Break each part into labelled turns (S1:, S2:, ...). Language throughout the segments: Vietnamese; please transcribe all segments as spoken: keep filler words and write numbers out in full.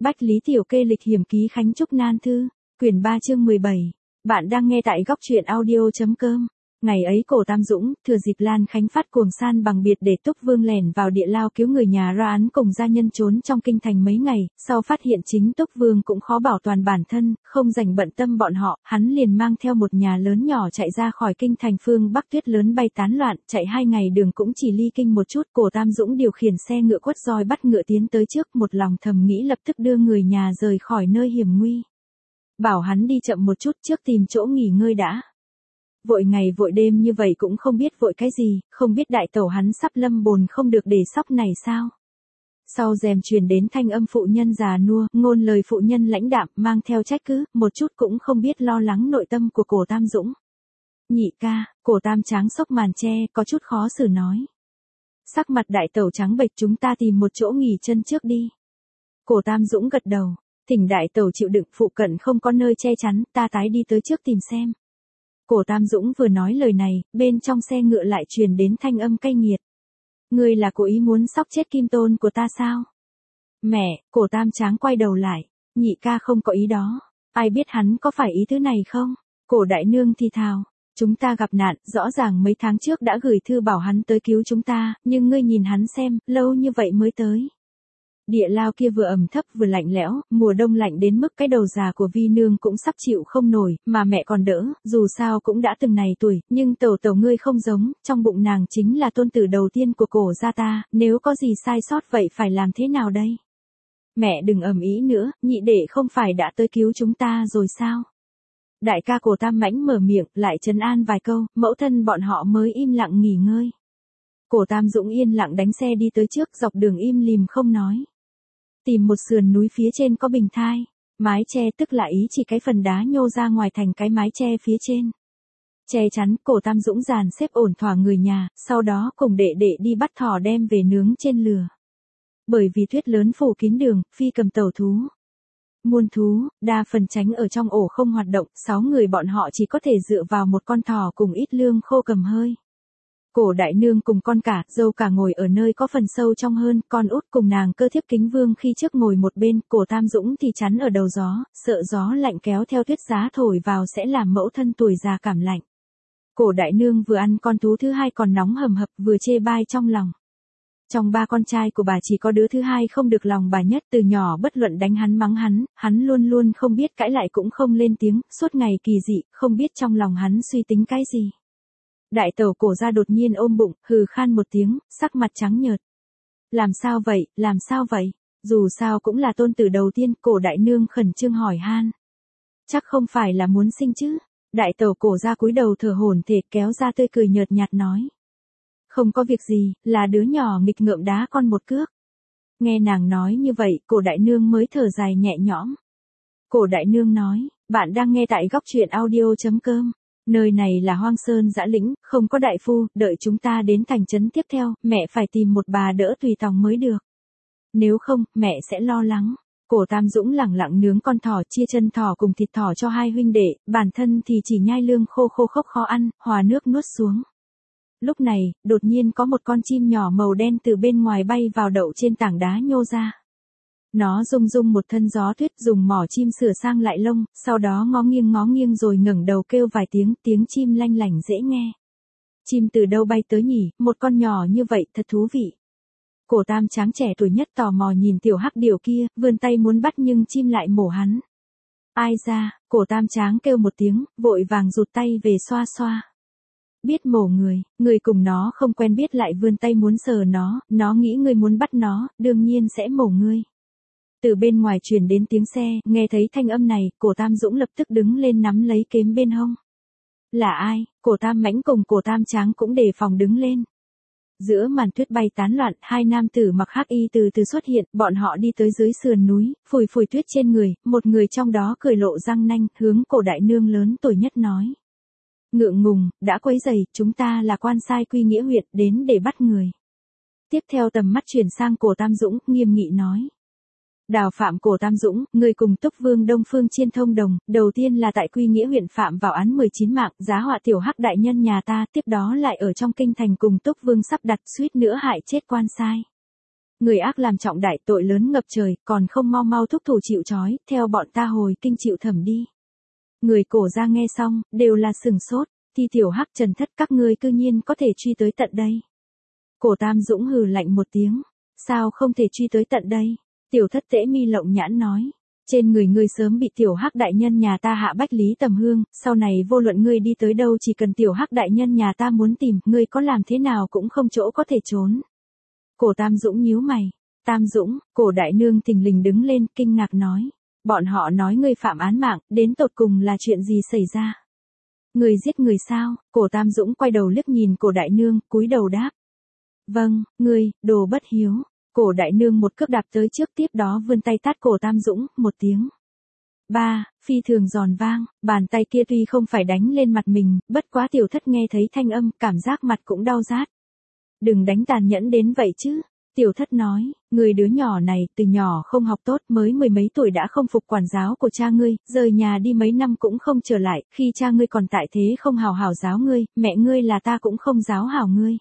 S1: Bách Lý Tiểu Kê lịch hiểm ký Khánh Trúc Nan Thư, quyển ba chương mười bảy. Bạn đang nghe tại góc truyện audio.com. Ngày ấy Cổ Tam Dũng, thừa dịp Lan Khánh phát cuồng san bằng biệt để Túc Vương lẻn vào địa lao cứu người nhà ra án cùng gia nhân trốn trong kinh thành mấy ngày, sau phát hiện chính Túc Vương cũng khó bảo toàn bản thân, không dành bận tâm bọn họ, hắn liền mang theo một nhà lớn nhỏ chạy ra khỏi kinh thành phương Bắc, tuyết lớn bay tán loạn, chạy hai ngày đường cũng chỉ ly kinh một chút. Cổ Tam Dũng điều khiển xe ngựa quất roi bắt ngựa tiến tới trước, một lòng thầm nghĩ lập tức đưa người nhà rời khỏi nơi hiểm nguy. Bảo hắn đi chậm một chút trước tìm chỗ nghỉ ngơi đã. Vội ngày vội đêm như vậy cũng không biết vội cái gì, không biết đại tẩu hắn sắp lâm bồn không được để sóc này sao. Sau rèm truyền đến thanh âm phụ nhân già nua, ngôn lời phụ nhân lãnh đạm, mang theo trách cứ, một chút cũng không biết lo lắng nội tâm của Cổ Tam Dũng. Nhị ca, Cổ Tam Tráng xốc màn che, có chút khó xử nói. Sắc mặt đại tẩu trắng bệch, chúng ta tìm một chỗ nghỉ chân trước đi. Cổ Tam Dũng gật đầu, thỉnh đại tẩu chịu đựng, phụ cận không có nơi che chắn, ta tái đi tới trước tìm xem. Cổ Tam Dũng vừa nói lời này, bên trong xe ngựa lại truyền đến thanh âm cay nghiệt. Ngươi là cố ý muốn sóc chết Kim Tôn của ta sao? Mẹ, Cổ Tam Tráng quay đầu lại, nhị ca không có ý đó, ai biết hắn có phải ý thứ này không? Cổ đại nương thì thào, chúng ta gặp nạn, rõ ràng mấy tháng trước đã gửi thư bảo hắn tới cứu chúng ta, nhưng ngươi nhìn hắn xem, lâu như vậy mới tới. Địa lao kia vừa ẩm thấp vừa lạnh lẽo, mùa đông lạnh đến mức cái đầu già của Vi nương cũng sắp chịu không nổi, mà mẹ còn đỡ, dù sao cũng đã từng này tuổi, nhưng tẩu tẩu ngươi không giống, trong bụng nàng chính là tôn tử đầu tiên của Cổ gia ta, nếu có gì sai sót vậy phải làm thế nào đây? Mẹ đừng ầm ĩ nữa, nhị đệ không phải đã tới cứu chúng ta rồi sao? Đại ca Cổ Tam Mãnh mở miệng, lại trấn an vài câu, mẫu thân bọn họ mới im lặng nghỉ ngơi. Cổ Tam Dũng yên lặng đánh xe đi tới trước, dọc đường im lìm không nói. Tìm một sườn núi phía trên có bình thai, mái che tức là ý chỉ cái phần đá nhô ra ngoài thành cái mái che phía trên. Che chắn. Cổ Tam Dũng dàn xếp ổn thỏa người nhà, sau đó cùng đệ đệ đi bắt thỏ đem về nướng trên lửa. Bởi vì tuyết lớn phủ kín đường, phi cầm tẩu thú. Muôn thú, đa phần tránh ở trong ổ không hoạt động, sáu người bọn họ chỉ có thể dựa vào một con thỏ cùng ít lương khô cầm hơi. Cổ đại nương cùng con cả, dâu cả ngồi ở nơi có phần sâu trong hơn, con út cùng nàng Cơ Thiếp Kính Vương khi trước ngồi một bên, Cổ Tam Dũng thì chắn ở đầu gió, sợ gió lạnh kéo theo tuyết giá thổi vào sẽ làm mẫu thân tuổi già cảm lạnh. Cổ đại nương vừa ăn con thú thứ hai còn nóng hầm hập, vừa chê bai trong lòng. Trong ba con trai của bà chỉ có đứa thứ hai không được lòng bà nhất, từ nhỏ bất luận đánh hắn mắng hắn, hắn luôn luôn không biết cãi lại cũng không lên tiếng, suốt ngày kỳ dị, không biết trong lòng hắn suy tính cái gì. Đại tẩu Cổ gia đột nhiên ôm bụng, hừ khan một tiếng, sắc mặt trắng nhợt. Làm sao vậy, làm sao vậy? Dù sao cũng là tôn tử đầu tiên, Cổ đại nương khẩn trương hỏi han. Chắc không phải là muốn sinh chứ? Đại tẩu Cổ gia cúi đầu thở hổn hển kéo ra tươi cười nhợt nhạt nói. Không có việc gì, là đứa nhỏ nghịch ngợm đá con một cước. Nghe nàng nói như vậy, Cổ đại nương mới thở dài nhẹ nhõm. Cổ đại nương nói, bạn đang nghe tại góc truyện audio.com. Nơi này là hoang sơn dã lĩnh, không có đại phu, đợi chúng ta đến thành trấn tiếp theo, mẹ phải tìm một bà đỡ tùy tòng mới được. Nếu không, mẹ sẽ lo lắng. Cổ Tam Dũng lẳng lặng nướng con thỏ, chia chân thỏ cùng thịt thỏ cho hai huynh đệ, bản thân thì chỉ nhai lương khô khô khốc khó ăn, hòa nước nuốt xuống. Lúc này, đột nhiên có một con chim nhỏ màu đen từ bên ngoài bay vào đậu trên tảng đá nhô ra. Nó rung rung một thân gió tuyết, dùng mỏ chim sửa sang lại lông, sau đó ngó nghiêng ngó nghiêng rồi ngẩng đầu kêu vài tiếng, tiếng chim lanh lảnh dễ nghe. Chim từ đâu bay tới nhỉ, một con nhỏ như vậy, thật thú vị. Cổ Tam Tráng trẻ tuổi nhất tò mò nhìn tiểu hắc điểu kia, vươn tay muốn bắt nhưng chim lại mổ hắn. Ai ra, Cổ Tam Tráng kêu một tiếng, vội vàng rụt tay về xoa xoa. Biết mổ người, người cùng nó không quen biết lại vươn tay muốn sờ nó, nó nghĩ người muốn bắt nó, đương nhiên sẽ mổ ngươi. Từ bên ngoài truyền đến tiếng xe, nghe thấy thanh âm này, Cổ Tam Dũng lập tức đứng lên nắm lấy kềm bên hông. Là ai? Cổ Tam Mãnh cùng Cổ Tam Tráng cũng đề phòng đứng lên. Giữa màn tuyết bay tán loạn, hai nam tử mặc hắc y từ từ xuất hiện, bọn họ đi tới dưới sườn núi, phủi phủi tuyết trên người, một người trong đó cười lộ răng nanh, hướng Cổ đại nương lớn tuổi nhất nói. Ngượng ngùng, đã quấy rầy, chúng ta là quan sai Quy Nghĩa huyện, đến để bắt người. Tiếp theo tầm mắt chuyển sang Cổ Tam Dũng, nghiêm nghị nói. Đào phạm Cổ Tam Dũng, người cùng Túc Vương Đông Phương Chiên thông đồng, đầu tiên là tại Quy Nghĩa huyện phạm vào án mười chín mạng, giá họa tiểu hắc đại nhân nhà ta, tiếp đó lại ở trong kinh thành cùng Túc Vương sắp đặt suýt nữa hại chết quan sai. Người ác làm trọng đại, tội lớn ngập trời, còn không mau mau thúc thủ chịu trói, theo bọn ta hồi kinh chịu thẩm đi. Người cổ ra nghe xong, đều là sừng sốt, thì tiểu hắc Trần Thất các ngươi cư nhiên có thể truy tới tận đây. Cổ Tam Dũng hừ lạnh một tiếng, sao không thể truy tới tận đây? Tiểu Thất Tễ mi lộng nhãn nói, trên người ngươi sớm bị tiểu hắc đại nhân nhà ta hạ bách lý tầm hương, sau này vô luận ngươi đi tới đâu chỉ cần tiểu hắc đại nhân nhà ta muốn tìm, ngươi có làm thế nào cũng không chỗ có thể trốn. Cổ Tam Dũng nhíu mày, Tam Dũng, cổ đại nương thình lình đứng lên, kinh ngạc nói, bọn họ nói ngươi phạm án mạng, đến tột cùng là chuyện gì xảy ra? Ngươi giết người sao? Cổ Tam Dũng quay đầu liếc nhìn cổ đại nương, cúi đầu đáp. Vâng, ngươi, đồ bất hiếu. Cổ đại nương một cước đạp tới trước, tiếp đó vươn tay tát cổ Tam Dũng, một tiếng. Ba, phi thường giòn vang, bàn tay kia tuy không phải đánh lên mặt mình, bất quá Tiểu Thất nghe thấy thanh âm, cảm giác mặt cũng đau rát. Đừng đánh tàn nhẫn đến vậy chứ. Tiểu Thất nói, người đứa nhỏ này từ nhỏ không học tốt, mới mười mấy tuổi đã không phục quản giáo của cha ngươi, rời nhà đi mấy năm cũng không trở lại, khi cha ngươi còn tại thế không hào hảo giáo ngươi, mẹ ngươi là ta cũng không giáo hảo ngươi.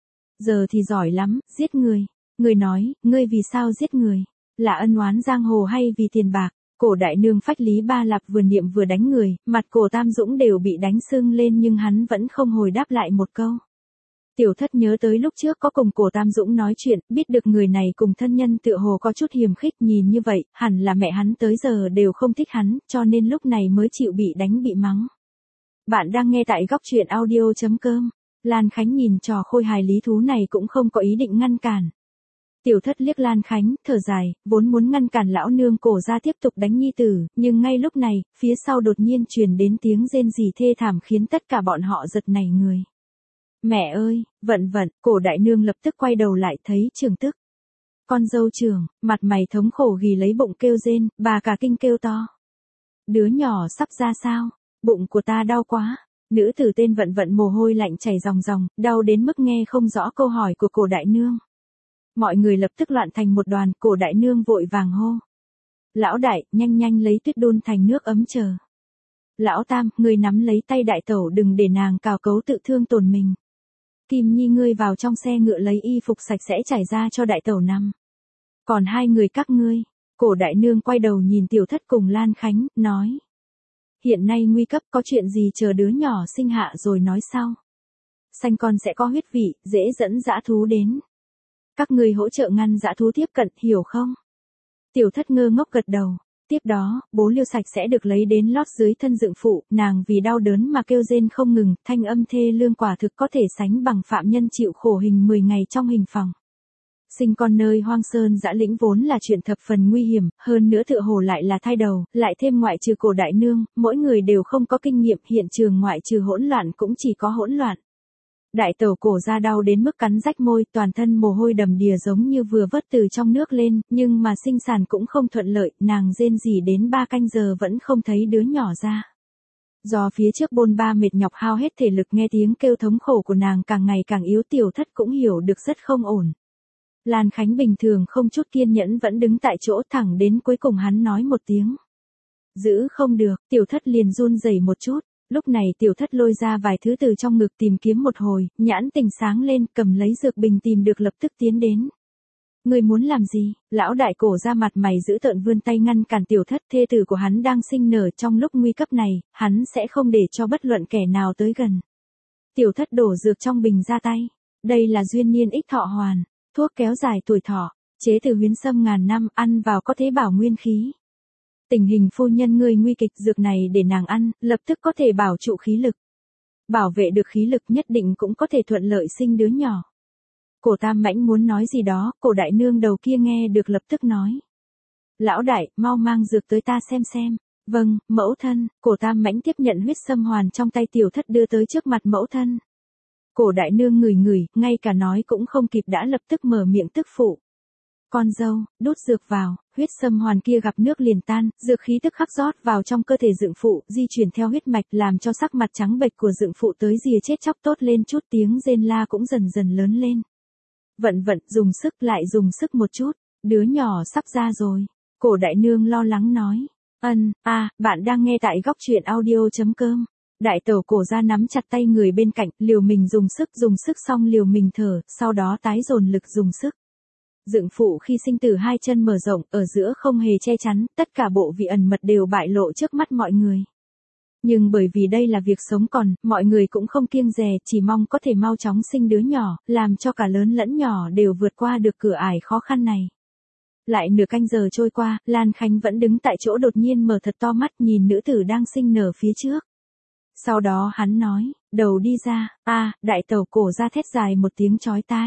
S1: Giờ thì giỏi lắm, giết người. Ngươi nói, ngươi vì sao giết người? Là ân oán giang hồ hay vì tiền bạc? Cổ đại nương phách Lý Ba Lạp vừa niệm vừa đánh người, mặt cổ Tam Dũng đều bị đánh sưng lên nhưng hắn vẫn không hồi đáp lại một câu. Tiểu Thất nhớ tới lúc trước có cùng cổ Tam Dũng nói chuyện, biết được người này cùng thân nhân tựa hồ có chút hiềm khích, nhìn như vậy, hẳn là mẹ hắn tới giờ đều không thích hắn, cho nên lúc này mới chịu bị đánh bị mắng. Bạn đang nghe tại góc truyện audio chấm com. Lan Khánh nhìn trò khôi hài lý thú này cũng không có ý định ngăn cản. Tiểu Thất liếc Lan Khánh, thở dài, vốn muốn ngăn cản lão nương cổ ra tiếp tục đánh nhi tử, nhưng ngay lúc này, phía sau đột nhiên truyền đến tiếng rên rỉ thê thảm khiến tất cả bọn họ giật nảy người. Mẹ ơi, vận vận, cổ đại nương lập tức quay đầu lại thấy Trường Tức. Con dâu Trường, mặt mày thống khổ ghi lấy bụng kêu rên, bà cả kinh kêu to. Đứa nhỏ sắp ra sao? Bụng của ta đau quá. Nữ tử tên Vận Vận mồ hôi lạnh chảy ròng ròng, đau đến mức nghe không rõ câu hỏi của cổ đại nương. Mọi người lập tức loạn thành một đoàn, cổ đại nương vội vàng hô. Lão đại, nhanh nhanh lấy tuyết đun thành nước ấm chờ. Lão Tam, ngươi nắm lấy tay đại tẩu đừng để nàng cào cấu tự thương tổn mình. Kim Nhi ngươi vào trong xe ngựa lấy y phục sạch sẽ trải ra cho đại tẩu nằm. Còn hai người các ngươi, cổ đại nương quay đầu nhìn Tiểu Thất cùng Lan Khánh, nói. Hiện nay nguy cấp, có chuyện gì chờ đứa nhỏ sinh hạ rồi nói sau. Sanh con sẽ có huyết vị, dễ dẫn dã thú đến. Các ngươi hỗ trợ ngăn dã thú tiếp cận, hiểu không? Tiểu Thất ngơ ngốc gật đầu. Tiếp đó, bố liêu sạch sẽ được lấy đến lót dưới thân dựng phụ, nàng vì đau đớn mà kêu rên không ngừng, thanh âm thê lương quả thực có thể sánh bằng phạm nhân chịu khổ hình mười ngày trong hình phòng. Sinh con nơi hoang sơn dã lĩnh vốn là chuyện thập phần nguy hiểm, hơn nữa tựa hồ lại là thai đầu, lại thêm ngoại trừ cổ đại nương, mỗi người đều không có kinh nghiệm, hiện trường ngoại trừ hỗn loạn cũng chỉ có hỗn loạn. Đại tẩu cổ ra đau đến mức cắn rách môi, toàn thân mồ hôi đầm đìa giống như vừa vớt từ trong nước lên, nhưng mà sinh sản cũng không thuận lợi, nàng rên rỉ đến ba canh giờ vẫn không thấy đứa nhỏ ra. Do phía trước bôn ba mệt nhọc hao hết thể lực, nghe tiếng kêu thống khổ của nàng càng ngày càng yếu, Tiểu Thất cũng hiểu được rất không ổn. Lan Khánh bình thường không chút kiên nhẫn vẫn đứng tại chỗ, thẳng đến cuối cùng hắn nói một tiếng. Giữ không được, Tiểu Thất liền run rẩy một chút. Lúc này Tiểu Thất lôi ra vài thứ từ trong ngực tìm kiếm một hồi, nhãn tình sáng lên, cầm lấy dược bình tìm được lập tức tiến đến. Người muốn làm gì? Lão đại cổ ra mặt mày giữ tợn vươn tay ngăn cản Tiểu Thất, thê tử của hắn đang sinh nở, trong lúc nguy cấp này, hắn sẽ không để cho bất luận kẻ nào tới gần. Tiểu Thất đổ dược trong bình ra tay. Đây là duyên niên ích thọ hoàn, thuốc kéo dài tuổi thọ, chế từ huyến sâm ngàn năm, ăn vào có thế bảo nguyên khí. Tình hình phu nhân ngươi nguy kịch, dược này để nàng ăn, lập tức có thể bảo trụ khí lực. Bảo vệ được khí lực nhất định cũng có thể thuận lợi sinh đứa nhỏ. Cổ Tam Mãnh muốn nói gì đó, cổ đại nương đầu kia nghe được lập tức nói. Lão đại, mau mang dược tới ta xem xem. Vâng, mẫu thân, cổ Tam Mãnh tiếp nhận huyết sâm hoàn trong tay Tiểu Thất đưa tới trước mặt mẫu thân. Cổ đại nương ngửi ngửi, ngay cả nói cũng không kịp đã lập tức mở miệng tức phụ. Con dâu, đút dược vào, huyết sâm hoàn kia gặp nước liền tan, dược khí tức khắc rót vào trong cơ thể dượng phụ, di chuyển theo huyết mạch làm cho sắc mặt trắng bệch của dượng phụ tới rìa chết chóc tốt lên chút, tiếng rên la cũng dần dần lớn lên. Vận vận, dùng sức lại dùng sức một chút, đứa nhỏ sắp ra rồi. Cổ đại nương lo lắng nói. Ân, a, à, bạn đang nghe tại góc truyện audio chấm com. Đại tẩu cổ ra nắm chặt tay người bên cạnh, liều mình dùng sức dùng sức xong liều mình thở, sau đó tái dồn lực dùng sức. Dựng phụ khi sinh tử hai chân mở rộng, ở giữa không hề che chắn, tất cả bộ vị ẩn mật đều bại lộ trước mắt mọi người. Nhưng bởi vì đây là việc sống còn, mọi người cũng không kiêng dè, chỉ mong có thể mau chóng sinh đứa nhỏ, làm cho cả lớn lẫn nhỏ đều vượt qua được cửa ải khó khăn này. Lại nửa canh giờ trôi qua, Lan Khánh vẫn đứng tại chỗ đột nhiên mở thật to mắt nhìn nữ tử đang sinh nở phía trước. Sau đó hắn nói, đầu đi ra, a đại tẩu cổ ra thét dài một tiếng chói tai.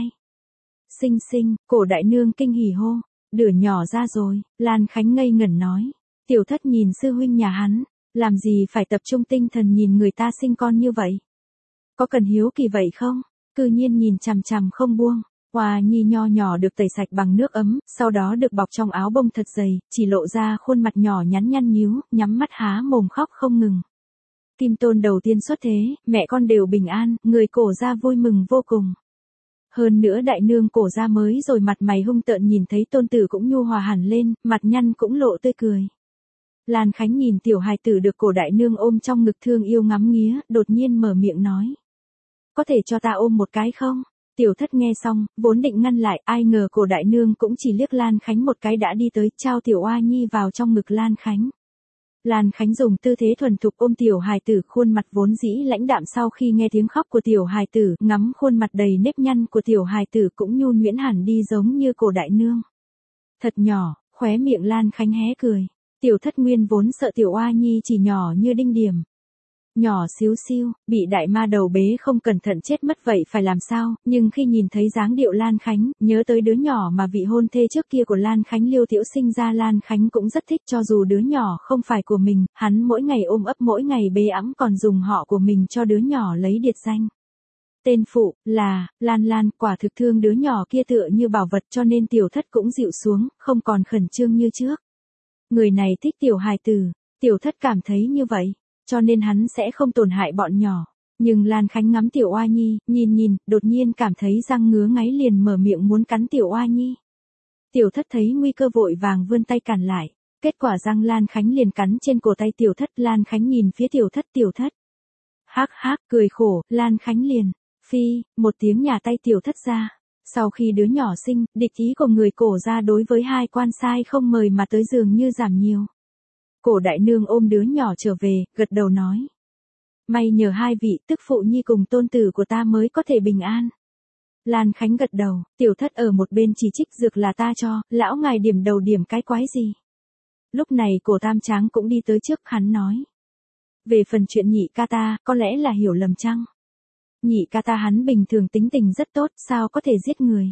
S1: Sinh sinh, cổ đại nương kinh hỉ hô, đứa nhỏ ra rồi, Lan Khánh ngây ngẩn nói. Tiểu thất nhìn sư huynh nhà hắn, làm gì phải tập trung tinh thần nhìn người ta sinh con như vậy? Có cần hiếu kỳ vậy không? Cư nhiên nhìn chằm chằm không buông. Hoa nhi nho nhỏ được tẩy sạch bằng nước ấm, sau đó được bọc trong áo bông thật dày, chỉ lộ ra khuôn mặt nhỏ nhắn nhăn nhíu, nhắm mắt há mồm khóc không ngừng. Kim Tôn đầu tiên xuất thế, mẹ con đều bình an, người cổ gia vui mừng vô cùng. Hơn nữa đại nương cổ gia mới rồi mặt mày hung tợn nhìn thấy tôn tử cũng nhu hòa hẳn lên, mặt nhăn cũng lộ tươi cười. Lan Khánh nhìn tiểu hài tử được cổ đại nương ôm trong ngực thương yêu ngắm nghía, đột nhiên mở miệng nói. Có thể cho ta ôm một cái không? Tiểu thất nghe xong, vốn định ngăn lại, ai ngờ cổ đại nương cũng chỉ liếc Lan Khánh một cái đã đi tới, trao tiểu oa nhi vào trong ngực Lan Khánh. Lan Khánh dùng tư thế thuần thục ôm tiểu hài tử, khuôn mặt vốn dĩ lãnh đạm sau khi nghe tiếng khóc của tiểu hài tử, ngắm khuôn mặt đầy nếp nhăn của tiểu hài tử cũng nhu nhuyễn hẳn đi giống như cổ đại nương. Thật nhỏ, khóe miệng Lan Khánh hé cười. Tiểu thất nguyên vốn sợ tiểu oa nhi chỉ nhỏ như đinh điểm. Nhỏ xíu xiu, bị đại ma đầu bế không cẩn thận chết mất vậy phải làm sao, nhưng khi nhìn thấy dáng điệu Lan Khánh, nhớ tới đứa nhỏ mà vị hôn thê trước kia của Lan Khánh Liêu Tiểu sinh ra, Lan Khánh cũng rất thích, cho dù đứa nhỏ không phải của mình, hắn mỗi ngày ôm ấp mỗi ngày bế ẵm còn dùng họ của mình cho đứa nhỏ lấy điệt danh. Tên phụ, là, Lan Lan, quả thực thương đứa nhỏ kia tựa như bảo vật cho nên tiểu thất cũng dịu xuống, không còn khẩn trương như trước. Người này thích tiểu hài tử, tiểu thất cảm thấy như vậy, cho nên hắn sẽ không tổn hại bọn nhỏ. Nhưng Lan Khánh ngắm tiểu oa nhi, nhìn nhìn, đột nhiên cảm thấy răng ngứa ngáy liền mở miệng muốn cắn tiểu oa nhi. Tiểu thất thấy nguy cơ vội vàng vươn tay cản lại, kết quả răng Lan Khánh liền cắn trên cổ tay tiểu thất. Lan Khánh nhìn phía tiểu thất, tiểu thất hắc hắc cười khổ, Lan Khánh liền phi một tiếng nhả tay tiểu thất ra. Sau khi đứa nhỏ sinh, địch ý của người cổ gia đối với hai quan sai không mời mà tới dường như giảm nhiều. Cổ đại nương ôm đứa nhỏ trở về, gật đầu nói. May nhờ hai vị tức phụ nhi cùng tôn tử của ta mới có thể bình an. Lan Khánh gật đầu, tiểu thất ở một bên chỉ trích dược là ta cho, lão ngài điểm đầu điểm cái quái gì. Lúc này cổ tam tráng cũng đi tới trước, hắn nói. Về phần chuyện nhị ca ta, có lẽ là hiểu lầm chăng? Nhị ca ta hắn bình thường tính tình rất tốt, sao có thể giết người?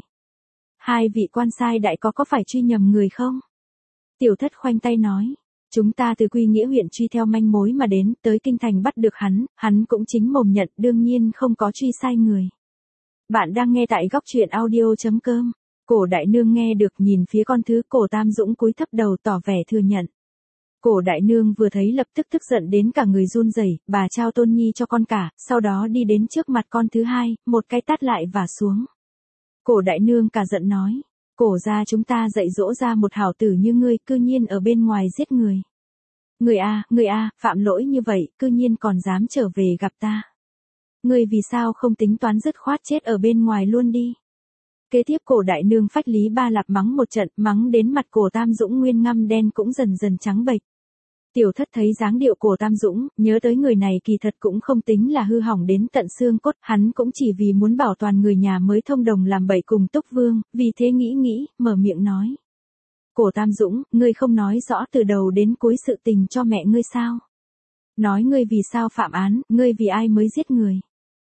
S1: Hai vị quan sai đại có có phải truy nhầm người không? Tiểu thất khoanh tay nói. Chúng ta từ Quy Nghĩa huyện truy theo manh mối mà đến, tới kinh thành bắt được hắn, hắn cũng chính mồm nhận, đương nhiên không có truy sai người. Bạn đang nghe tại góc truyện audio chấm com. Cổ đại nương nghe được nhìn phía con thứ, cổ Tam Dũng cúi thấp đầu tỏ vẻ thừa nhận. Cổ đại nương vừa thấy lập tức tức giận đến cả người run rẩy, bà trao Tôn Nhi cho con cả, sau đó đi đến trước mặt con thứ hai, một cái tát lại và xuống. Cổ đại nương cả giận nói. Cổ gia chúng ta dạy dỗ ra một hảo tử như ngươi, cư nhiên ở bên ngoài giết người. Người a, người a, phạm lỗi như vậy, cư nhiên còn dám trở về gặp ta. Ngươi vì sao không tính toán dứt khoát chết ở bên ngoài luôn đi. Kế tiếp cổ đại nương phách Lý Ba Lạp mắng một trận, mắng đến mặt cổ Tam Dũng nguyên ngăm đen cũng dần dần trắng bệch. Tiểu thất thấy dáng điệu cổ Tam Dũng, nhớ tới người này kỳ thật cũng không tính là hư hỏng đến tận xương cốt, hắn cũng chỉ vì muốn bảo toàn người nhà mới thông đồng làm bậy cùng Túc Vương, vì thế nghĩ nghĩ, mở miệng nói. Cổ Tam Dũng, ngươi không nói rõ từ đầu đến cuối sự tình cho mẹ ngươi sao? Nói ngươi vì sao phạm án, ngươi vì ai mới giết người?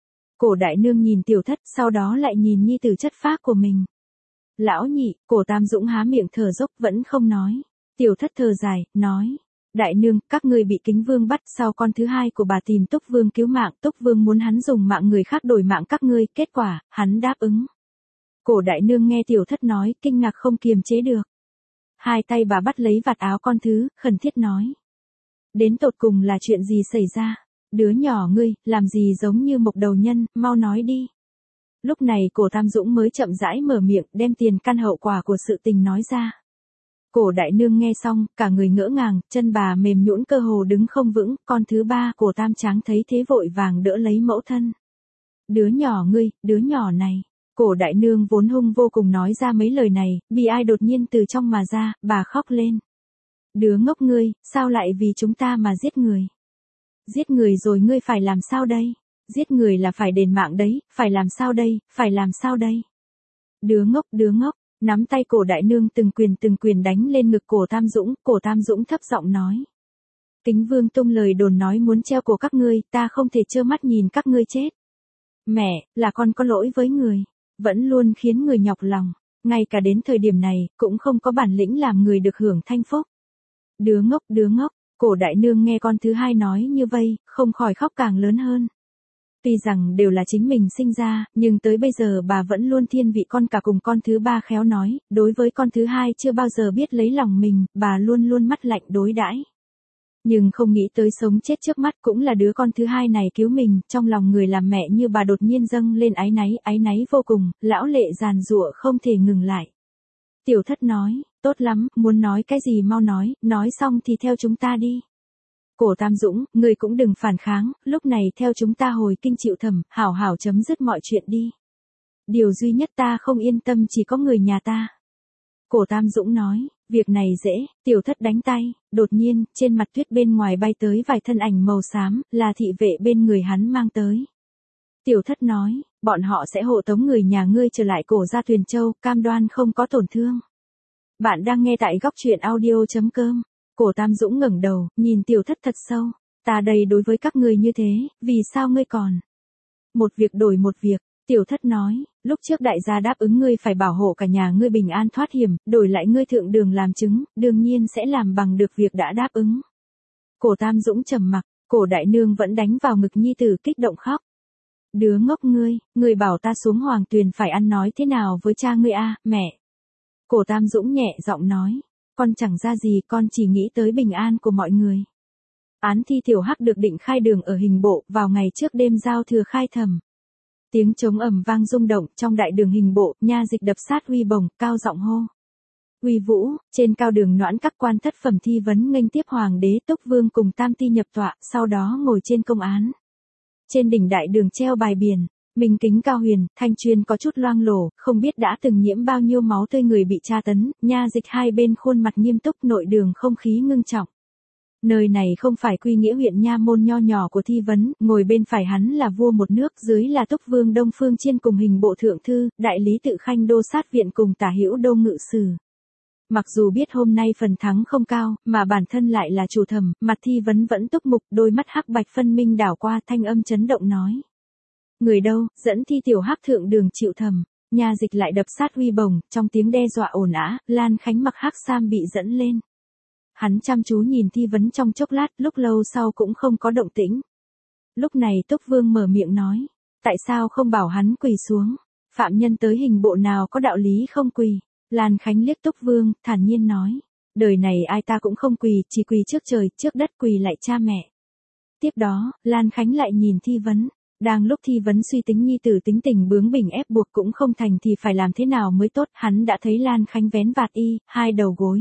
S1: Cổ đại nương nhìn tiểu thất, sau đó lại nhìn nhi tử chất phác của mình. Lão nhị, cổ Tam Dũng há miệng thở dốc vẫn không nói. Tiểu thất thở dài, nói. Đại nương, các ngươi bị Kính Vương bắt, sau con thứ hai của bà tìm Túc Vương cứu mạng, Túc Vương muốn hắn dùng mạng người khác đổi mạng các ngươi, kết quả, hắn đáp ứng. Cổ đại nương nghe tiểu thất nói, kinh ngạc không kiềm chế được. Hai tay bà bắt lấy vạt áo con thứ, khẩn thiết nói. Đến tột cùng là chuyện gì xảy ra? Đứa nhỏ ngươi, làm gì giống như mộc đầu nhân, mau nói đi. Lúc này cổ Tam Dũng mới chậm rãi mở miệng, đem tiền căn hậu quả của sự tình nói ra. Cổ đại nương nghe xong, cả người ngỡ ngàng, chân bà mềm nhũn cơ hồ đứng không vững, con thứ ba cổ Tam Tráng thấy thế vội vàng đỡ lấy mẫu thân. Đứa nhỏ ngươi, đứa nhỏ này, Cổ đại nương vốn hung vô cùng nói ra mấy lời này, bị ai đột nhiên từ trong mà ra, bà khóc lên. Đứa ngốc ngươi, sao lại vì chúng ta mà giết người? Giết người rồi ngươi phải làm sao đây? Giết người là phải đền mạng đấy, phải làm sao đây, phải làm sao đây? Đứa ngốc, đứa ngốc, nắm tay cổ đại nương từng quyền từng quyền đánh lên ngực cổ Tam Dũng, cổ Tam Dũng thấp giọng nói. Kính Vương tung lời đồn nói muốn treo cổ các ngươi, ta không thể trơ mắt nhìn các ngươi chết. Mẹ, là con có lỗi với người, vẫn luôn khiến người nhọc lòng, ngay cả đến thời điểm này, cũng không có bản lĩnh làm người được hưởng thanh phúc. Đứa ngốc, đứa ngốc, cổ đại nương nghe con thứ hai nói như vây, không khỏi khóc càng lớn hơn. Tuy rằng đều là chính mình sinh ra, nhưng tới bây giờ bà vẫn luôn thiên vị con cả cùng con thứ ba khéo nói, đối với con thứ hai chưa bao giờ biết lấy lòng mình, bà luôn luôn mắt lạnh đối đãi. Nhưng không nghĩ tới sống chết trước mắt cũng là đứa con thứ hai này cứu mình, trong lòng người làm mẹ như bà đột nhiên dâng lên áy náy, áy náy vô cùng, lão lệ giàn giụa không thể ngừng lại. Tiểu thất nói, tốt lắm, muốn nói cái gì mau nói, nói xong thì theo chúng ta đi. Cổ Tam Dũng, người cũng đừng phản kháng, lúc này theo chúng ta hồi kinh chịu thẩm, hảo hảo chấm dứt mọi chuyện đi. Điều duy nhất ta không yên tâm chỉ có người nhà ta. Cổ Tam Dũng nói, việc này dễ, tiểu thất đánh tay, đột nhiên, trên mặt tuyết bên ngoài bay tới vài thân ảnh màu xám, là thị vệ bên người hắn mang tới. Tiểu thất nói, bọn họ sẽ hộ tống người nhà ngươi trở lại cổ gia Tuyền Châu, cam đoan không có tổn thương. Bạn đang nghe tại góc truyện audio.com. Cổ Tam Dũng ngẩng đầu, nhìn tiểu thất thật sâu. Ta đây đối với các ngươi như thế, vì sao ngươi còn? Một việc đổi một việc, tiểu thất nói, lúc trước đại gia đáp ứng ngươi phải bảo hộ cả nhà ngươi bình an thoát hiểm, đổi lại ngươi thượng đường làm chứng, đương nhiên sẽ làm bằng được việc đã đáp ứng. Cổ Tam Dũng trầm mặc, cổ đại nương vẫn đánh vào ngực nhi tử kích động khóc. Đứa ngốc ngươi, ngươi bảo ta xuống Hoàng Tuyền phải ăn nói thế nào với cha ngươi a, mẹ. Cổ Tam Dũng nhẹ giọng nói. Con chẳng ra gì, con chỉ nghĩ tới bình an của mọi người. Án thi tiểu hắc được định khai đường ở hình bộ, vào ngày trước đêm giao thừa khai thẩm. Tiếng trống ầm vang rung động, trong đại đường hình bộ, nha dịch đập sát uy bồng, cao giọng hô. Uy vũ, trên cao đường noãn các quan thất phẩm thi vấn nghênh tiếp hoàng đế Túc Vương cùng tam ti nhập tọa, sau đó ngồi trên công án. Trên đỉnh đại đường treo bài biển. Minh kính cao huyền, thanh chuyên có chút loang lổ, không biết đã từng nhiễm bao nhiêu máu tươi người bị tra tấn, nha dịch hai bên khuôn mặt nghiêm túc, nội đường không khí ngưng trọng. Nơi này không phải Quy Nghĩa huyện nha môn nho nhỏ của thi vấn, ngồi bên phải hắn là vua một nước, dưới là Túc Vương Đông Phương Chiên cùng hình bộ thượng thư, đại lý tự khanh đô sát viện cùng tả hữu đô ngự sử. Mặc dù biết hôm nay phần thắng không cao, mà bản thân lại là chủ thẩm, mặt thi vấn vẫn túc mục, đôi mắt hắc bạch phân minh đảo qua, thanh âm chấn động nói. Người đâu, dẫn thi tiểu hắc thượng đường chịu thẩm, nha dịch lại đập sát uy bồng, trong tiếng đe dọa ồn ào, Lan Khánh mặc hắc sam bị dẫn lên. Hắn chăm chú nhìn thi vấn trong chốc lát, lúc lâu sau cũng không có động tĩnh. Lúc này Túc Vương mở miệng nói, tại sao không bảo hắn quỳ xuống, phạm nhân tới hình bộ nào có đạo lý không quỳ. Lan Khánh liếc Túc Vương, thản nhiên nói, đời này ai ta cũng không quỳ, chỉ quỳ trước trời, trước đất quỳ lại cha mẹ. Tiếp đó, Lan Khánh lại nhìn thi vấn. Đang lúc thi vấn suy tính nhi tử tính tình bướng bỉnh ép buộc cũng không thành thì phải làm thế nào mới tốt, hắn đã thấy Lan Khánh vén vạt y, hai đầu gối.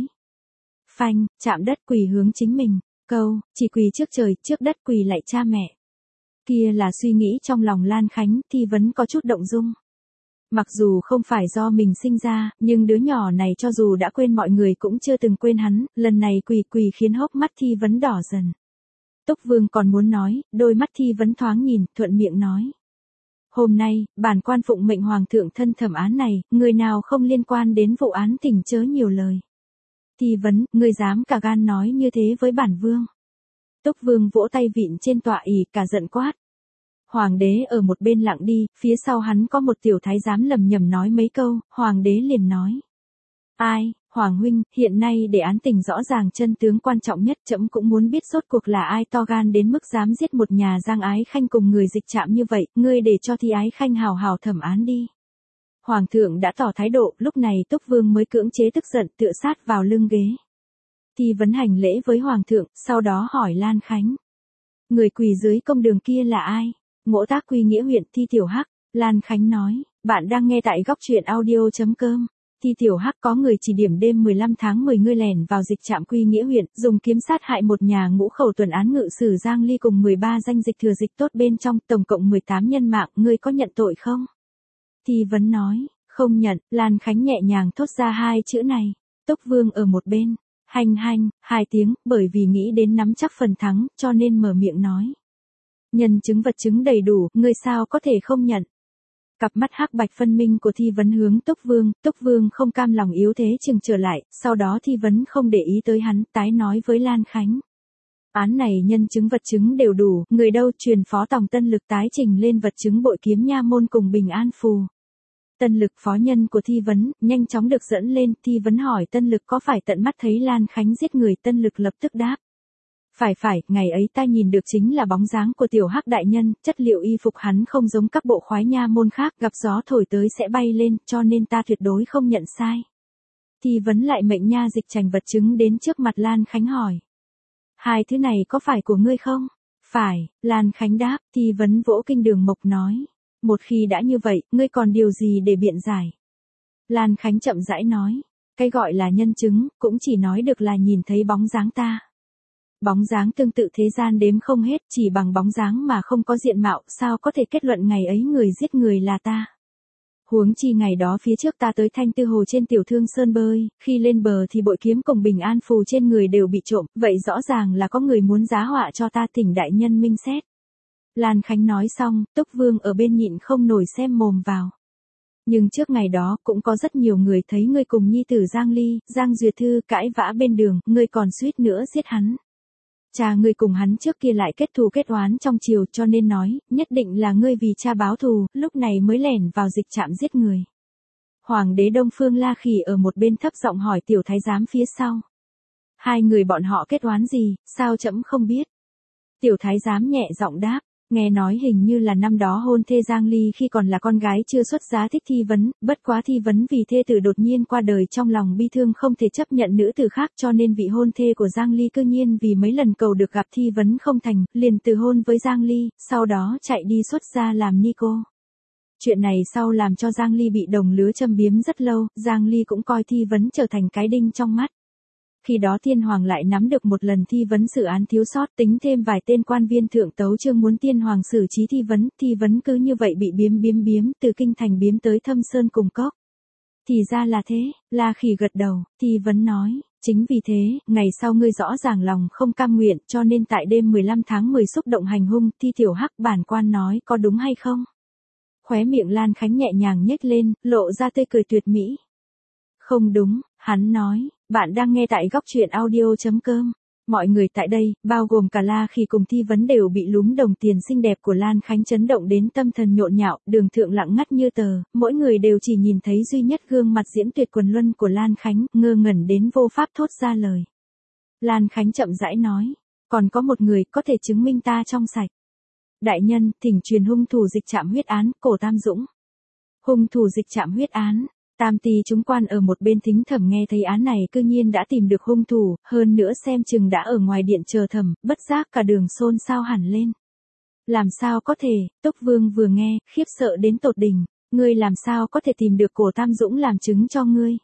S1: Phanh, chạm đất quỳ hướng chính mình, câu, chỉ quỳ trước trời, trước đất quỳ lại cha mẹ. Kia là suy nghĩ trong lòng Lan Khánh, thi vấn có chút động dung. Mặc dù không phải do mình sinh ra, nhưng đứa nhỏ này cho dù đã quên mọi người cũng chưa từng quên hắn, lần này quỳ quỳ khiến hốc mắt thi vấn đỏ dần. Túc Vương còn muốn nói, đôi mắt thi vấn thoáng nhìn, thuận miệng nói. Hôm nay, bản quan phụng mệnh hoàng thượng thân thẩm án này, người nào không liên quan đến vụ án thỉnh chớ nhiều lời. Thi vấn, người dám cả gan nói như thế với bản vương. Túc Vương vỗ tay vịn trên tọa ỷ, cả giận quát. Hoàng đế ở một bên lặng đi, phía sau hắn có một tiểu thái giám lầm nhầm nói mấy câu, hoàng đế liền nói. Ai, Hoàng huynh, hiện nay để án tình rõ ràng chân tướng quan trọng nhất, trẫm cũng muốn biết rốt cuộc là ai to gan đến mức dám giết một nhà Giang Ái Khanh cùng người dịch trạm như vậy, ngươi để cho Thi Ái Khanh hào hào thẩm án đi. Hoàng thượng đã tỏ thái độ, lúc này Túc Vương mới cưỡng chế tức giận, tựa sát vào lưng ghế. Thi vấn hành lễ với Hoàng thượng, sau đó hỏi Lan Khánh. Người quỳ dưới công đường kia là ai? Ngỗ Tác Quy Nghĩa huyện Thi Tiểu Hắc. Lan Khánh nói, bạn đang nghe tại góc truyện audio.com. Thi Tiểu Hắc có người chỉ điểm đêm mười lăm tháng mười ngươi lẻn vào dịch trạm Quy Nghĩa huyện, dùng kiếm sát hại một nhà ngũ khẩu tuần án ngự sử Giang Ly cùng mười ba danh dịch thừa dịch tốt bên trong, tổng cộng mười tám nhân mạng, ngươi có nhận tội không? Thi Vấn nói, không nhận, Lan Khánh nhẹ nhàng thốt ra hai chữ này. Túc Vương ở một bên, hanh hanh, hai tiếng, bởi vì nghĩ đến nắm chắc phần thắng, cho nên mở miệng nói. Nhân chứng vật chứng đầy đủ, ngươi sao có thể không nhận. Cặp mắt hắc bạch phân minh của Thi Vấn hướng Túc Vương, Túc Vương không cam lòng yếu thế chừng trở lại, sau đó Thi Vấn không để ý tới hắn, tái nói với Lan Khánh. Án này nhân chứng vật chứng đều đủ, người đâu truyền phó Tòng Tân Lực tái trình lên vật chứng bội kiếm nha môn cùng bình an phù. Tân Lực phó nhân của Thi Vấn, nhanh chóng được dẫn lên, Thi Vấn hỏi Tân Lực có phải tận mắt thấy Lan Khánh giết người, Tân Lực lập tức đáp. Phải phải, ngày ấy ta nhìn được chính là bóng dáng của tiểu hắc đại nhân, chất liệu y phục hắn không giống các bộ khoái nha môn khác, gặp gió thổi tới sẽ bay lên, cho nên ta tuyệt đối không nhận sai. Thi Vấn lại mệnh nha dịch trành vật chứng đến trước mặt Lan Khánh hỏi. Hai thứ này có phải của ngươi không? Phải, Lan Khánh đáp, Thi Vấn vỗ kinh đường mộc nói. Một khi đã như vậy, ngươi còn điều gì để biện giải? Lan Khánh chậm rãi nói. Cái gọi là nhân chứng, cũng chỉ nói được là nhìn thấy bóng dáng ta. Bóng dáng tương tự thế gian đếm không hết, chỉ bằng bóng dáng mà không có diện mạo, sao có thể kết luận ngày ấy người giết người là ta. Huống chi ngày đó phía trước ta tới Thanh Tư Hồ trên Tiểu Thương Sơn bơi, khi lên bờ thì bội kiếm cùng bình an phù trên người đều bị trộm, vậy rõ ràng là có người muốn giá họa cho ta, thỉnh đại nhân minh xét. Lan Khánh nói xong, Túc Vương ở bên nhịn không nổi xem mồm vào. Nhưng trước ngày đó cũng có rất nhiều người thấy ngươi cùng nhi tử Giang Ly, Giang Duyệt Thư cãi vã bên đường, ngươi còn suýt nữa giết hắn. Cha ngươi cùng hắn trước kia lại kết thù kết oán trong triều, cho nên nói, nhất định là ngươi vì cha báo thù, lúc này mới lẻn vào dịch trạm giết người. Hoàng đế Đông Phương La Khỉ ở một bên thấp giọng hỏi tiểu thái giám phía sau. Hai người bọn họ kết oán gì, sao trẫm không biết? Tiểu thái giám nhẹ giọng đáp, nghe nói hình như là năm đó hôn thê Giang Ly khi còn là con gái chưa xuất giá thích Thi Vấn, bất quá Thi Vấn vì thê tử đột nhiên qua đời trong lòng bi thương không thể chấp nhận nữ tử khác, cho nên vị hôn thê của Giang Ly cư nhiên vì mấy lần cầu được gặp Thi Vấn không thành, liền từ hôn với Giang Ly, sau đó chạy đi xuất gia làm ni cô. Chuyện này sau làm cho Giang Ly bị đồng lứa châm biếm rất lâu, Giang Ly cũng coi Thi Vấn trở thành cái đinh trong mắt. Khi đó Thiên Hoàng lại nắm được một lần Thi Vấn xử án thiếu sót, tính thêm vài tên quan viên thượng tấu chương muốn Thiên Hoàng xử trí Thi Vấn, Thi Vấn cứ như vậy bị biếm biếm biếm, từ kinh thành biếm tới Thâm Sơn cùng cốc. Thì ra là thế, La Khỉ gật đầu, Thi Vấn nói, chính vì thế, ngày sau ngươi rõ ràng lòng không cam nguyện, cho nên tại đêm mười lăm tháng mười xúc động hành hung, Thi tiểu hắc bản quan nói có đúng hay không? Khóe miệng Lan Khánh nhẹ nhàng nhếch lên, lộ ra tươi cười tuyệt mỹ. Không đúng, hắn nói, bạn đang nghe tại góc truyện audio chấm com. Mọi người tại đây, bao gồm cả La Khỉ cùng Thi Vấn đều bị lúm đồng tiền xinh đẹp của Lan Khánh chấn động đến tâm thần nhộn nhạo, đường thượng lặng ngắt như tờ, mỗi người đều chỉ nhìn thấy duy nhất gương mặt diễm tuyệt quần luân của Lan Khánh, ngơ ngẩn đến vô pháp thốt ra lời. Lan Khánh chậm rãi nói, còn có một người có thể chứng minh ta trong sạch. Đại nhân, thỉnh truyền hung thủ dịch trạm huyết án, Cổ Tam Dũng. Hung thủ dịch trạm huyết án. Tam ty chúng quan ở một bên thính thẩm nghe thấy án này cư nhiên đã tìm được hung thủ, hơn nữa xem chừng đã ở ngoài điện chờ thẩm, bất giác cả đường xôn xao hẳn lên. Làm sao có thể, Túc Vương vừa nghe, khiếp sợ đến tột đỉnh, ngươi làm sao có thể tìm được Cổ Tam Dũng làm chứng cho ngươi?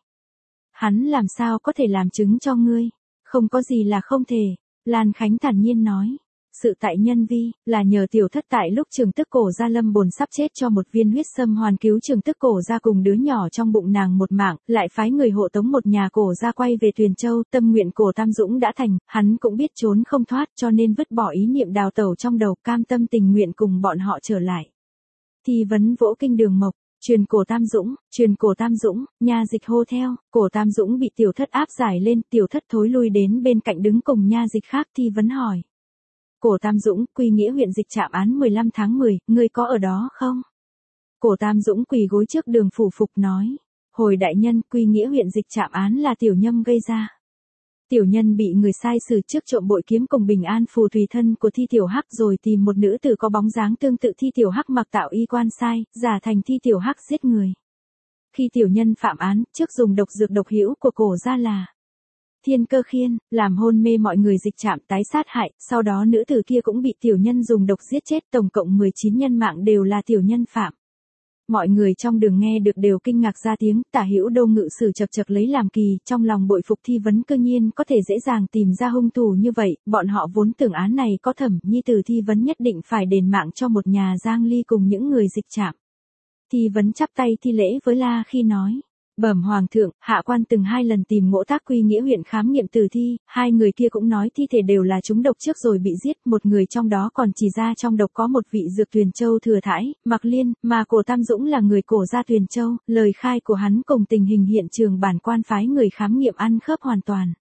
S1: Hắn làm sao có thể làm chứng cho ngươi? Không có gì là không thể, Lan Khánh thản nhiên nói. Sự tại nhân vi, là nhờ tiểu thất tại lúc Trường Tức Cổ Gia lâm bồn sắp chết cho một viên huyết sâm hoàn cứu Trường Tức Cổ Gia cùng đứa nhỏ trong bụng nàng một mạng, lại phái người hộ tống một nhà Cổ Gia quay về Tuyền Châu, tâm nguyện Cổ Tam Dũng đã thành, hắn cũng biết trốn không thoát cho nên vứt bỏ ý niệm đào tẩu trong đầu, cam tâm tình nguyện cùng bọn họ trở lại. Thi Vấn vỗ kinh đường mộc, truyền Cổ Tam Dũng, truyền Cổ Tam Dũng, nha dịch hô theo, Cổ Tam Dũng bị tiểu thất áp giải lên, tiểu thất thối lui đến bên cạnh đứng cùng nha dịch khác. Thi Vấn hỏi. Cổ Tam Dũng, Quy Nghĩa huyện dịch trạm án mười lăm tháng mười, ngươi có ở đó không? Cổ Tam Dũng quỳ gối trước đường phủ phục nói. Hồi đại nhân, Quy Nghĩa huyện dịch trạm án là tiểu nhâm gây ra. Tiểu nhân bị người sai xử trước trộm bội kiếm cùng bình an phù tùy thân của Thi tiểu hắc rồi tìm một nữ tử có bóng dáng tương tự Thi tiểu hắc mặc tạo y quan sai, giả thành Thi tiểu hắc giết người. Khi tiểu nhân phạm án, trước dùng độc dược độc hữu của Cổ gia là Thiên Cơ Khiên, làm hôn mê mọi người dịch trạm tái sát hại, sau đó nữ tử kia cũng bị tiểu nhân dùng độc giết chết, tổng cộng mười chín nhân mạng đều là tiểu nhân phạm. Mọi người trong đường nghe được đều kinh ngạc ra tiếng, Tả Hữu Đô ngự sử chật chật lấy làm kỳ, trong lòng bội phục Thi Vấn cư nhiên có thể dễ dàng tìm ra hung thủ như vậy, bọn họ vốn tưởng án này có thẩm, nhi tử Thi Vấn nhất định phải đền mạng cho một nhà Giang Ly cùng những người dịch trạm. Thi Vấn chắp tay thi lễ với La Khi nói. Bẩm hoàng thượng, hạ quan từng hai lần tìm Ngỗ Tác Quy Nghĩa huyện khám nghiệm tử thi, hai người kia cũng nói thi thể đều là trúng độc trước rồi bị giết, một người trong đó còn chỉ ra trong độc có một vị dược Tuyền Châu thừa thãi, Mặc Liên, mà Cổ Tam Dũng là người Cổ gia Tuyền Châu, lời khai của hắn cùng tình hình hiện trường bản quan phái người khám nghiệm ăn khớp hoàn toàn.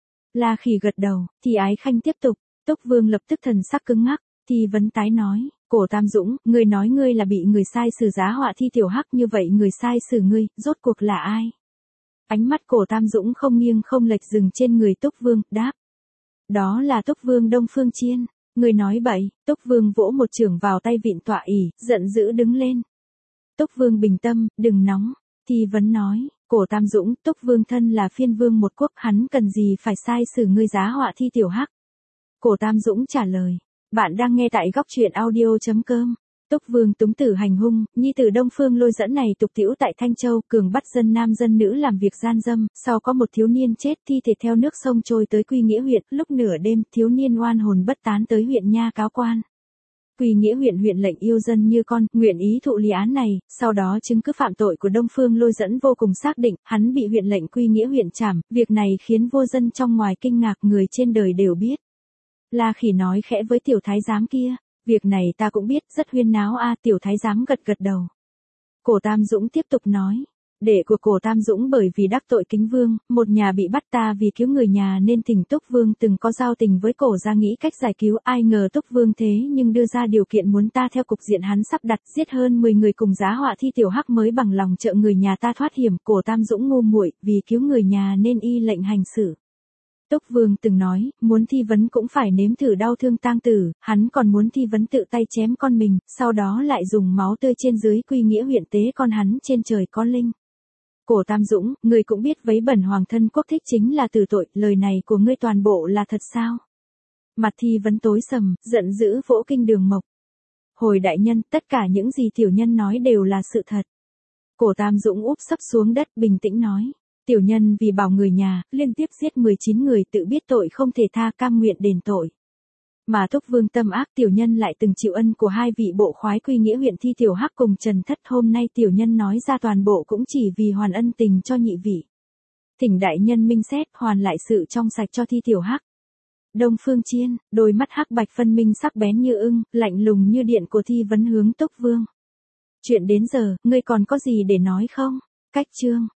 S1: La Khi gật đầu, Thi Ái Khanh tiếp tục, Túc Vương lập tức thần sắc cứng ngắc, Thi Vấn tái nói. Cổ Tam Dũng, ngươi nói ngươi là bị người sai xử giá họa thi tiểu hắc, như vậy người sai xử ngươi, rốt cuộc là ai? Ánh mắt Cổ Tam Dũng không nghiêng không lệch dừng trên người Túc Vương, đáp. Đó là Túc Vương Đông Phương Chiên. Ngươi nói bậy. Túc Vương vỗ một chưởng vào tay vịn tọa ỷ, giận dữ đứng lên. Túc Vương bình tâm, đừng nóng. Thi Vấn nói, Cổ Tam Dũng, Túc Vương thân là phiên vương một quốc, hắn cần gì phải sai xử ngươi giá họa thi tiểu hắc? Cổ Tam Dũng trả lời. Bạn đang nghe tại góc truyện audio chấm com. Túc Vương túng tử hành hung, nhi tử Đông Phương Lôi dẫn này tục tĩu tại Thanh Châu, cường bắt dân nam dân nữ làm việc gian dâm, sau có một thiếu niên chết, thi thể theo nước sông trôi tới Quy Nghĩa huyện, lúc nửa đêm, thiếu niên oan hồn bất tán tới huyện nha cáo quan. Quy Nghĩa huyện huyện lệnh yêu dân như con, nguyện ý thụ lý án này, sau đó chứng cứ phạm tội của Đông Phương Lôi dẫn vô cùng xác định, hắn bị huyện lệnh Quy Nghĩa huyện trảm, việc này khiến vô dân trong ngoài kinh ngạc, người trên đời đều biết. La Khi nói khẽ với tiểu thái giám kia, việc này ta cũng biết, rất huyên náo a. Tiểu thái giám gật gật đầu. Cổ Tam Dũng tiếp tục nói, đệ của Cổ Tam Dũng bởi vì đắc tội Kính Vương, một nhà bị bắt, ta vì cứu người nhà nên thỉnh Túc Vương từng có giao tình với Cổ gia nghĩ cách giải cứu, ai ngờ Túc Vương thế nhưng đưa ra điều kiện muốn ta theo cục diện hắn sắp đặt giết hơn mười người cùng giá họa thi tiểu hắc mới bằng lòng trợ người nhà ta thoát hiểm. Cổ Tam Dũng ngu muội, vì cứu người nhà nên y lệnh hành xử. Túc Vương từng nói, muốn Thi Vấn cũng phải nếm thử đau thương tang tử, hắn còn muốn Thi Vấn tự tay chém con mình, sau đó lại dùng máu tươi trên dưới Quy Nghĩa huyện tế con hắn trên trời có linh. Cổ Tam Dũng, người cũng biết vấy bẩn hoàng thân quốc thích chính là tử tội, lời này của ngươi toàn bộ là thật sao? Mặt Thi Vấn tối sầm, giận dữ vỗ kinh Đường Mộc. Hồi đại nhân, tất cả những gì tiểu nhân nói đều là sự thật. Cổ Tam Dũng úp sấp xuống đất, bình tĩnh nói. Tiểu nhân vì bảo người nhà, liên tiếp giết mười chín người, tự biết tội không thể tha, cam nguyện đền tội. Mà Túc Vương tâm ác, tiểu nhân lại từng chịu ân của hai vị bộ khoái Quy Nghĩa huyện Thi tiểu hắc cùng Trần Thất, hôm nay tiểu nhân nói ra toàn bộ cũng chỉ vì hoàn ân tình cho nhị vị. Thỉnh đại nhân minh xét, hoàn lại sự trong sạch cho Thi tiểu hắc. Đông Phương Chiên, đôi mắt hắc bạch phân minh sắc bén như ưng, lạnh lùng như điện của Thi Vấn hướng Túc Vương. Chuyện đến giờ, ngươi còn có gì để nói không? Cách chương